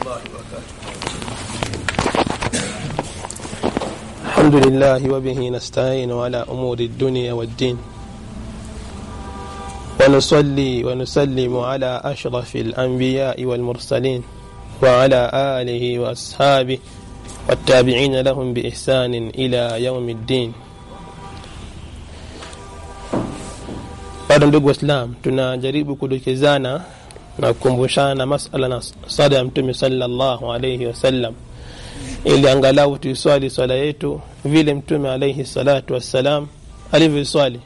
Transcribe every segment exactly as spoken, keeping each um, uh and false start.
الله وبركاته. الحمد لله وبه نستعين على أمور الدنيا والدين، ونصلي ونسلم على أشرف الأنبياء والمرسلين وعلى آله وأصحابه والتابعين لهم بإحسان إلى يوم الدين. Bado ndugu Waislamu, tunajaribu kudokezana na kukumbushana masala na sala ya Mtume sallallahu alayhi wasallam, ili angalau tuiswali swala yetu vile Mtume alayhi salatu wassalam alivyoswali.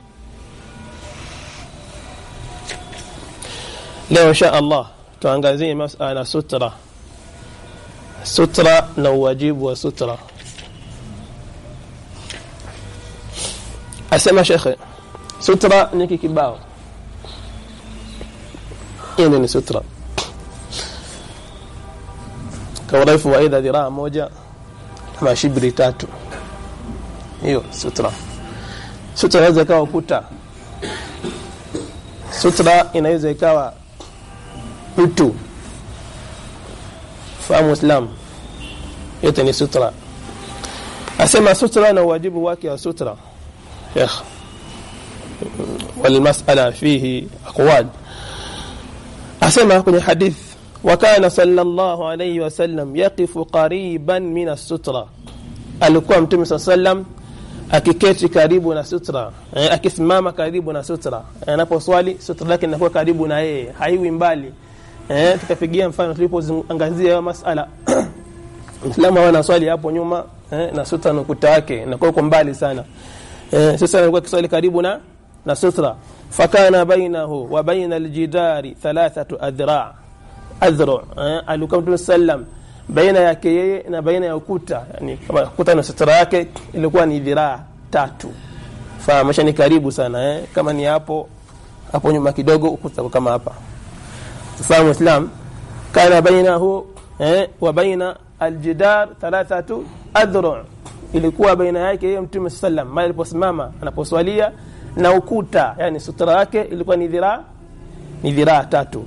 Leo insha Allah tuangazie masala sutra. Sutra na wajibu wa sutra. Asema Sheikh, sutra ni kibao. Hii ni sutra. Kwa urefu wa aidha dhiraa moja ama shibri tatu. Hiyo sutra. Sutra inaweza ikawa ukuta. Sutra inaweza ikawa mtu. Fahamu Islam. Yote ni sutra. Asema sutra na wajibu wake wa sutra. Sheikh, والمسألة فيه أقوال. أسمع كل حديث: وكان صلى الله عليه وسلم يقف قريبا من السترة. alikuwa Mtume sallam akiketi karibu na sutra, akisimama karibu na sutra. Anaposwali sutra yake inakuwa karibu na yeye, haiwi mbali. Eh, tukapigia mfano tulipoangazia masala Muislamu anaswali hapo nyuma, eh, na sutra na ukuta wake inakuwa kwa mbali sana. Eh, sasa anakuwa kiswali karibu na na sutra. Fakana bainahu wa baina aljidari thalathatu adhra' adhra' eh, alikuwa Mtume sallam baina yake yeye na baina ya ukuta, yani kama ukuta na sutra yake ilikuwa ni dhiraa tatu. Fahamu, ni karibu sana, eh, kama ni hapo hapo nyuma kidogo ukuta kama hapa. Fahamu Islam. Kana bainahu eh, wa baina aljidar thalathatu adhra', ilikuwa baina yake yeye Mtume sallam mali aliposimama anaposwalia na ukuta, yani sutra yake ilikuwa ni dhiraa ni dhiraa tatu.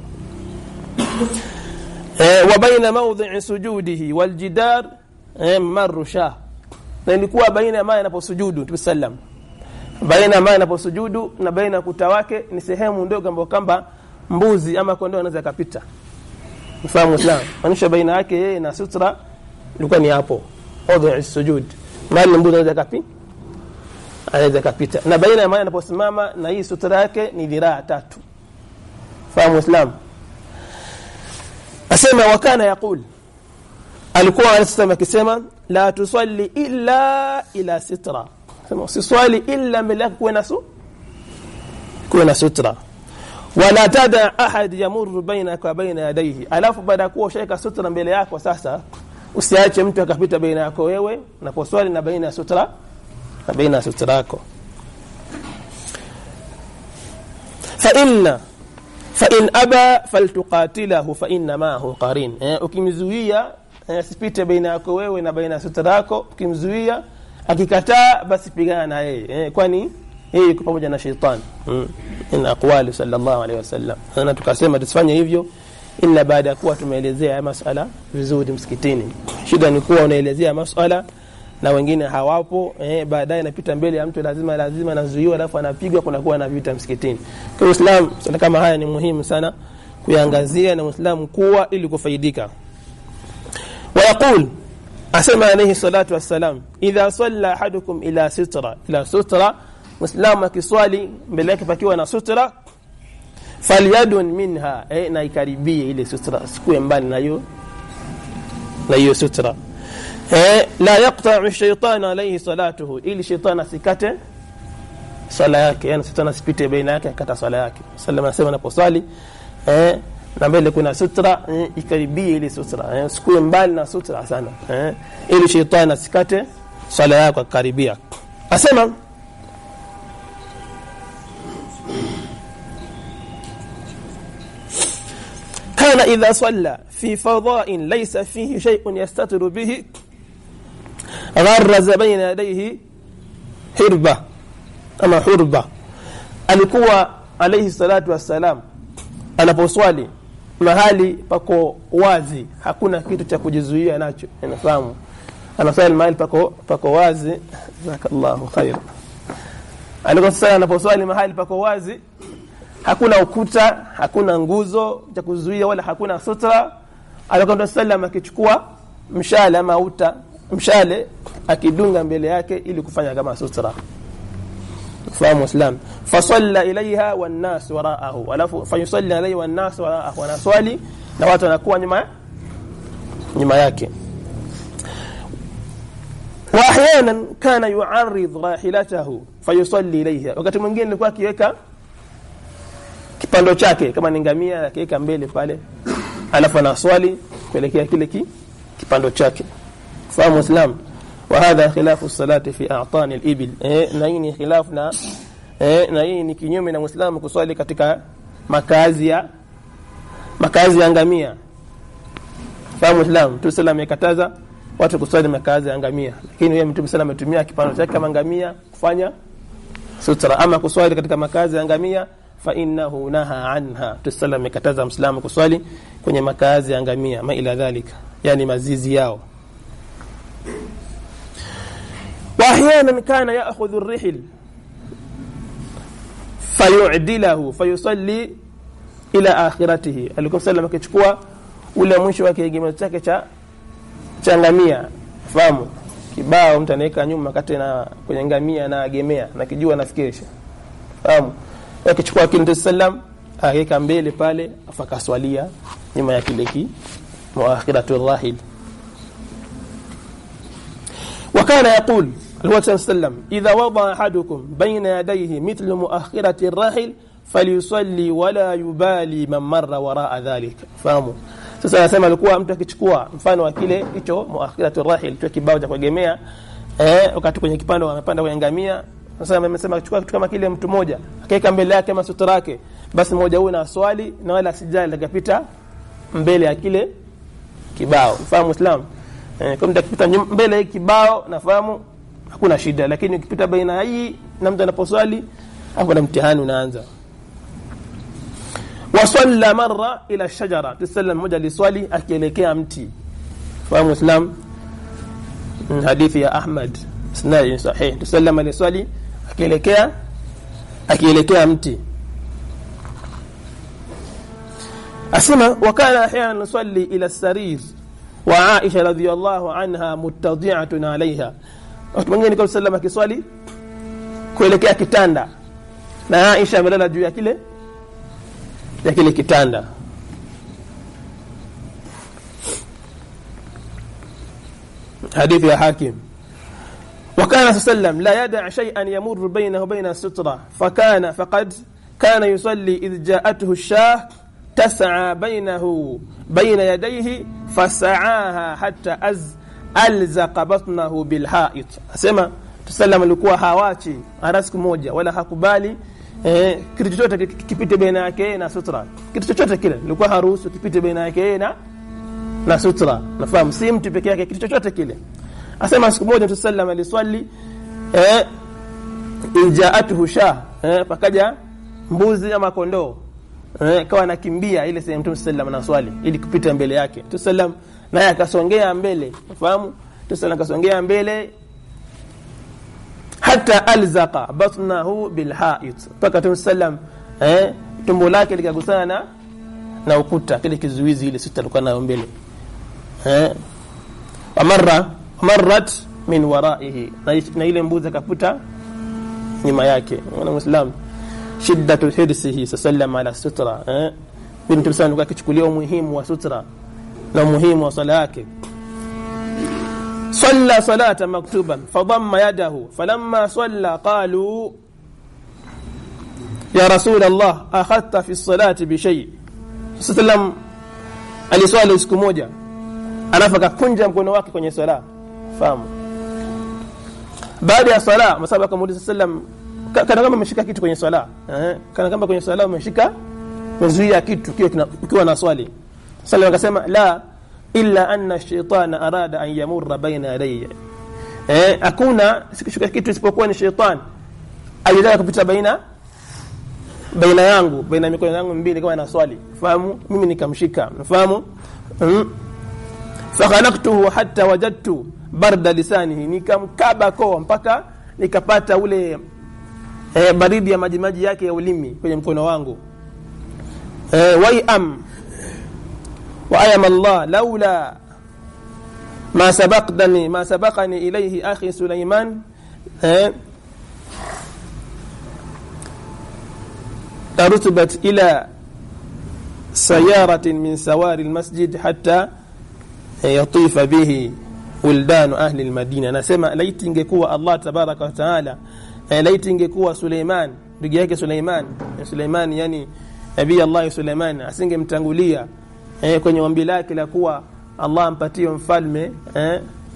Eh, wa baina mawdhi'i sujudihi wal jidar eh, marusha, na ilikuwa baina ya maana anaposujudu Mtume sallam, baina ya maana anaposujudu na baina ukuta wake ni sehemu ndogo ambayo kamba mbuzi ama kondoo anaweza kupita. Mfahamu Islam. Manisha baina yake yeye na sutra ilikuwa ni hapo mawdhi'i sujud, mali mbuzi anaweza kupita anaweza kupita, na baina ya maana anaposimama na hii sutra yake ni dhiraa tatu. Fahamu Islam. Asema wakana yaqul, alikuwa anasema akisema la tusalli illa ila sitra, sema usiswali illa bila kuwa na su kuwa na sutra, wala tada ahad yamurru bainaka wa baina yadayhi. Alafu baada kuwa shika sutra mbele yako, sasa usiache mtu akapita baina yako wewe unaposwali na baina ya sutra na baina ya sutra yako. fa inna fa in aba faltuqatilahu fa inna ma'ahu qarin. Eh, ukimzuia asipite baina yako wewe na baina ya sutra yako, ukimzuia akikataa basi pigana na yeye, eh, kwani yeye yuko pamoja na shetani. Mm. In aqwali sallallahu alayhi wasallam. Na tukasema tusifanye hivyo illa baada ya kuwa tumeelezea masala vizuri msikitini. Shida ni kuwa unaelezea masala na wengine hawapo, eh, baadaye inapita mbele ya mtu lazima lazima nazuiwa, alafu anapigwa, kuna kuwa na vita msikitini. Kwa Uislamu sana kama haya ni muhimu sana kuiangazia na Muislamu kuwa ili kufaidika. Wa yaqul, asema alayhi salatu wassalam, idha salla ahadukum ila sitra ila sutra, Muislamu akiswali mbele yake pakiwa na sutra, falyadun minha, eh, na ikaribie ile sutra, sikue mbali na hiyo na hiyo sutra. Eh, la yaqta'u ash-shaytanu alayhi salatuhu, ili shaytan asikate sala yake, yani shaytan asipite baina yake akata sala yake. Sallama anasema anaposali, eh, na mbele kuna sutra, eh, ikaribie ile sutra, eh, usikue mbali na sutra sana, eh, ili shaytan asikate sala yake akaribia. Asema kana idha salla fi fadha'in laysa fihi shay'un yastatiru bihi gharraza baina yadayhi hirba ama hurba. Alikuwa alayhi salatu wassalam anaposwali mahali pako wazi, hakuna kitu cha kujizuia nacho, unafahamu. Anaswali mahali pako pako wazi, jazakallahu khair. Alikosema anaposwali mahali pako wazi, hakuna ukuta, hakuna nguzo cha kuzuia wala hakuna sutra, alikwenda sallam akichukua mshale ama uta mshale akidunga mbele yake ili kufanya kama sutra. Fahamu Islam. Fasalla ilaiha wan nas waraahu, alafu fayusalli alayhi wan nas waraahu, wa naswali na watu wanakuwa nyuma nyuma yake. Wa ahyanan kana yu'arrid rahilatahu fayusalli ilayha, wakati mwingine alikuwa akiweka kipando chake kama ni ngamia akiweka mbele pale, alafu anaswali kuelekea kile ki, kipando chake. Fahamu Islam. Wa hadha khilafu salati fi a'tani al-ibil, eh na hii ni khilaf na eh na hii ni kinyume na Muislamu kuswali katika makazi ya makazi ya ngamia. Fahamu Islam. Mtume sallam amekataza watu kuswali makazi ya ngamia, lakini yeye Mtume sallam ametumia kipando chake kama ngamia kufanya sutra. Ama kuswali katika makazi ya ngamia fa innahu naha anha, tusallam amekataza Muislamu kuswali kwenye makazi ya ngamia, ma ila dhalika, yani mazizi yao. Wa ahyanan kana ya'khudhu ar-rihl fayu'dilahu fayusalli ila akhiratihi, alikuwa sallam akichukua ule mwisho wake kigemo chake cha changamia, fahamu kibao mtu anaweka nyuma kati na kwenye ngamia na agemea na kijua nafikirisha, fahamu. Akichukua kile sallam aweka mbele pale afakaswalia nyuma ya kile ki muakhiratu rahil. وكان يقول الرسول صلى الله عليه وسلم إذا وضع أحدكم بين يديه مثل مؤخرة الراحل فليصلي ولا يبالي من مر وراء ذلك. فهموا. Sasa anasema alikuwa mtu akichukua mfano wa kile hicho muakhiratu rahil, tu kibao cha kuegemea, eh wakati kwenye kipando amepanda kwenye ngamia. Sasa amesema akichukua kitu kama kile mtu mmoja akaweka mbele yake masutra yake, basi mmoja huyo na swali na wala sijali akapita mbele ya kile kibao. Fahamu Islam. Eh, kama mtakipita mbele ya kibao nafahamu hakuna shida, lakini ukipita baina hii na mtu anaposwali hapo na mtihani unaanza. Wasalla marra ila shajara, tusallam moja liswali akielekea mti. Fahamu Islam. Hadithi ya Ahmad isnad sahih, tusallam aliswali akielekea akielekea mti. Asema wakana ahyana nusalli ila sarir wa Aisha radhiyallahu anha muttadi'atun alayha, wakati mwingine kwa sallam akiswali kuelekea kitanda na Aisha amelala juu ya kile ya kile kitanda. Hadithi ya Hakim. وكان صلى الله عليه وسلم لا يدع شيئا يمر بينه وبين السترة فكان فقد كان يصلي إذ جاءته الشاه تسعى بينه بين يديه فسعاها حتى أز ألزق بطنه بالحائط. أسمع تسلم alikuwa hawachi hata siku moja wala hakubali eh kitu chochote kipite baina yake na sutra, kitu chochote kile alikuwa haruhusu kipite baina yake na na sutra. Nafahamu si mtu peke yake, kitu chochote kile. Asema siku moja Mtume sallam aliswali eh ijaatuhu shah, eh pakaja mbuzi ama kondoo, eh kawa anakimbia ile sehemu Mtume sallam anaswali ili kupita mbele yake. Mtume sallam naye akasongea mbele, unafahamu. Mtume sallam akasongea mbele hata alzaqa batnahu bilha'it, paka Mtume sallam eh tumbo lake likagusana na ukuta kile kizuizi ile sita alikuwa nayo mbele, eh amarra marrat min waraihi, na ile mbuzi akaputa nyuma yake. Mwana Muislam shiddatu hirsihi sallallahu ala sutra, eh bintu sana kwa kichukulia umuhimu wa sutra na umuhimu wa sala yake. Salla salata maktuban fadamma yadahu falamma salla qalu ya rasul Allah akhadta fi salati bi shay. Sallam aliswali siku moja anafaka kunja mkono wake kwenye sala. Fahamu. Baada ya sala masaba akamuuliza sallam kana kama umeshika kitu kwenye sala, eh kana kama kwenye sala umeshika umezuia kitu kile ukiwa na swali. Sallam akasema la illa anna ash-shaytana arada an yamurra baina yadayya, eh hakuna sikishika kitu isipokuwa ni shaytan alitaka kupita baina baina yangu baina mikono yangu mbili kama na swali, fahamu, mimi nikamshika, fahamu. mm. Fakhanaktuhu hatta wajadtu barda lisanihi, nikamkaba kwa mpaka nikapata ule eh, baridi ya maji maji yake ya ulimi kwenye mkono wangu. eh, wa am wa ayama Allah laula ma sabaqani ma sabaqani ilayhi akhi Sulaiman eh tartubat ila sayaratin min sawari almasjid hatta yatifa bihi wildan ahli almadina. Nasema laiti ingekuwa Allah tabaraka wa taala, laiti ingekuwa Suleiman ndugu yake Suleiman Suleiman yani nabii Allah Suleiman asingemtangulia eh, kwenye ombi lake la kuwa Allah ampatie mfalme eh,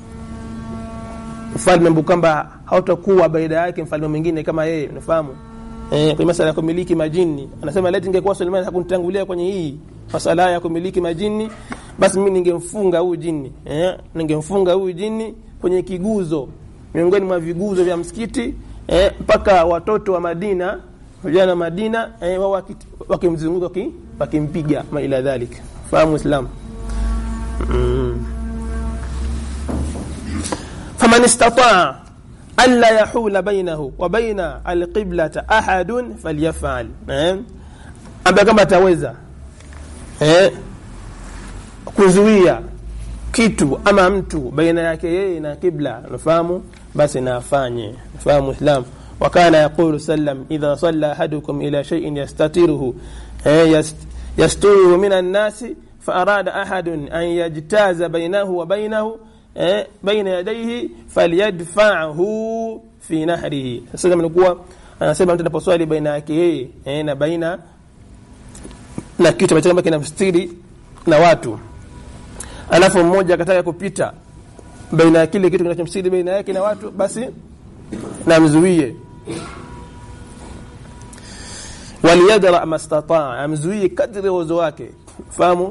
mfalme mbukamba hautakuwa baada yake mfalme mwingine kama yeye, unafahamu. Eh, kwa masala ya kumiliki majini, anasema laiti ingekuwa Suleiman hakunitangulia kwenye hii masala ya kumiliki majini, basi mimi ningemfunga huyu jini eh, ningemfunga huyu jini kwenye kiguzo miongoni mwa viguzo vya msikiti eh, mpaka watoto wa Madina, vijana wa Madina eh, wao wakimzunguka wakimpiga ma ila dhalik. Fahamu Islam. mm. Faman istata'a alla yahula bainahu wa baina alqiblata ahadun falyaf'al. eh amba kama taweza eh kuzuia kitu ama mtu baina yake yeye na kibla, unafahamu, basi na afanye. Fahamu Islam. Wakana yaqulu sallam idha salla ahadukum ila shay'in yastatiruhu eh yasturuhu minan nasi fa arada ahadun an yajtaza bainahu wa bainahu eh baina yadayhi falyadfa'hu fi nahrihi. Sasa mnakuwa anasema mtu anaposwali baina yake yeye eh, na baina na kitu ambacho kama kinamstiri na watu, alafu mmoja akataka kupita baina ya kile kitu kinachomstiri baina yake na watu, basi namzuie. Waliyadra mastata'a, amzuie kadri uwezo wake. Fahamu.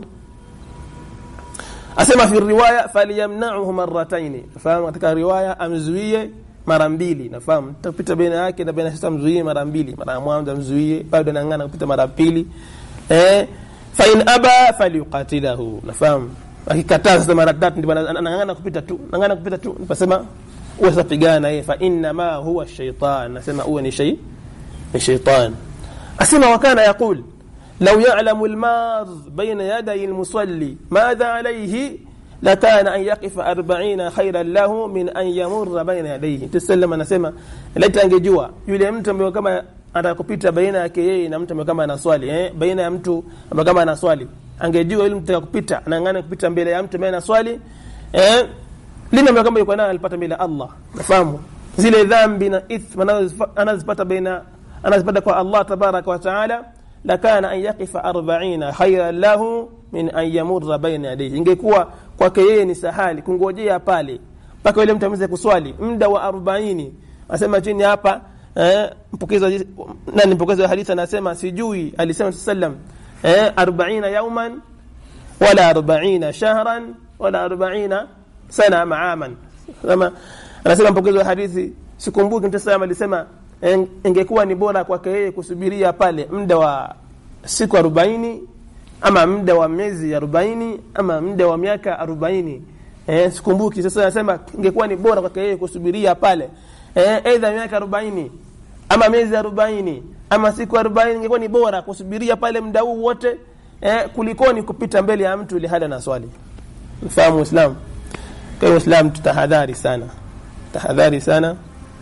Asema fi riwaya faliyamna'uhu marratayn. Fahamu, katika riwaya amzuie mara mbili. Nafahamu tapita baina yake na baina sasa, mzuie mara mbili. Mara ya mwanzo mzuie, bado anangana kupita mara pili. Eh fa in aba falyuqatilahu. Nafahamu, akikataa sasa mara tatu ndipo anangana kupita tu, anangana kupita tu, nasema usapigana yeye, fa inna ma huwa shaytan. Nasema huwa ni shay ni shaytan. Asema wakana yaqul law ya'lamu al-mar bayna yaday al-musalli madha alayhi lakana an yaqifa arba'ina khayran lahu min an yamurra bayna yadayhi. Tusallama anasema laita angejua yule mtu ambaye kama atakupita baina yake yeye na mtu ambaye kama anaswali eh baina ya mtu ambaye kama anaswali, angejua yule mtu atakupita anangana kupita mbele ya mtu ambaye anaswali eh lina ambaye kama yuko naye alipata mbele Allah. Nafahamu zile dhambi na ithma anazipata baina anazipata kwa Allah tabaraka wa taala, lakana an yaqifa arba'ina khayran lahu min an yamurra bayna yadayhi. Ingekuwa kwake yeye ni sahali kungojea pale mpaka yule mtu ameze kuswali muda wa arobaini. Asema chini hapa eh mpokeza nani mpokeza hadithi anasema sijui alisema sallam eh arobaini yawman wala arobaini shahran wala arobaini sana maaman. Kama anasema mpokeza hadithi sikumbuki mtasema alisema ingekuwa ni bora kwake yeye kusubiria pale muda wa siku arobaini ama muda wa miezi arobaini ama muda wa miaka arobaini. Eh sikumbuki sasa, anasema ingekuwa ni bora kwake yeye kusubiria pale eh aidha miaka arobaini ama miezi arobaini ama siku arobaini, ingekuwa ni bora kusubiria pale muda huu wote eh kulikoni kupita mbele ya mtu ile hada na swali. Mfahamu Islam. Kwa Islam tutahadhari sana. Tahadhari sana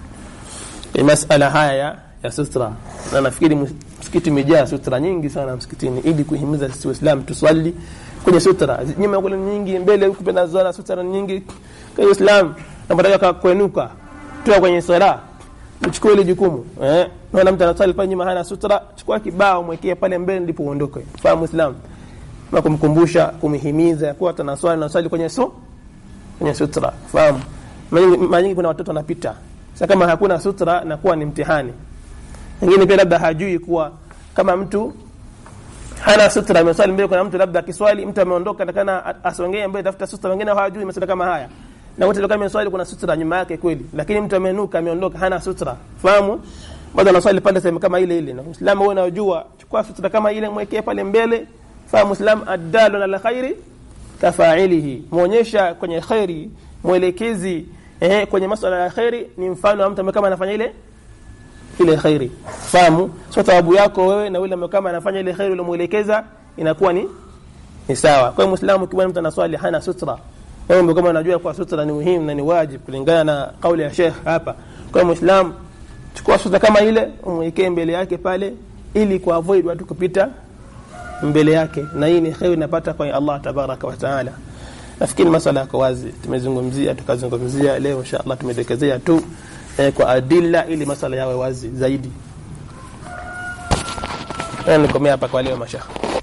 ni masala haya ya sutra. Na nafikiri msikiti umejaa sutra nyingi sana msikitini, ili kuhimiza sisi Waislamu tuswali kwenye sutra. Nyuma kule nyingi, mbele huko pena zana sutra nyingi. Kwa Islam tunataka kuenuka tu kwenye sala, uchukue ile jukumu. Eh, na mtu anasali pale nyuma hana sutra, chukua kibao mwekee pale mbele ndipo uondoke. Fahamu Islam. Na kumkumbusha, kumhimiza kwa tunaswali na swali kwenye so kwenye sutra. Fahamu. Mara nyingi kuna watoto wanapita. Sasa kama hakuna sutra na kuwa ni mtihani. Wengine pia labda hajui kuwa kama mtu hana sutra ameswali mbele, kuna mtu labda akiswali mtu ameondoka atakana asongee mbele tafuta sutra, wengine hawajui masuala kama haya. Na wote kama ameswali kuna sutra nyuma yake kweli, lakini mtu amenuka ameondoka hana sutra. Fahamu? baada na swali pale sema kama ile ile na Muislamu wewe unajua chukua sutra kama ile mwekee pale mbele fa Muislam addalu ala khairi kafa'ilihi muonyesha kwenye khairi mwelekezi eh kwenye masuala ya khairi ni mfano wa mtu kama anafanya ile ile khairi fahamu sio thawabu yako wewe na yule kama anafanya ile khairi ile muelekeza inakuwa ni ni sawa kwa Muislamu kibwana mtu anaswali hana sutra wewe kama unajua kwa sutra ni muhimu na ni wajibu kulingana na kauli ya Sheikh hapa kwa Muislamu chukua sutra kama ile umwekee mbele yake pale ili ku avoid watu kupita mbele yake na hii ni khairi inapata kwa Allah tabaraka wa taala. Nafikiri masuala yako wazi tumezungumzia tukazungumzia leo inshallah tumedekezea tu eh, kwa adilla ili masuala yawe wazi zaidi. Nikomea hapa kwa leo mashaka.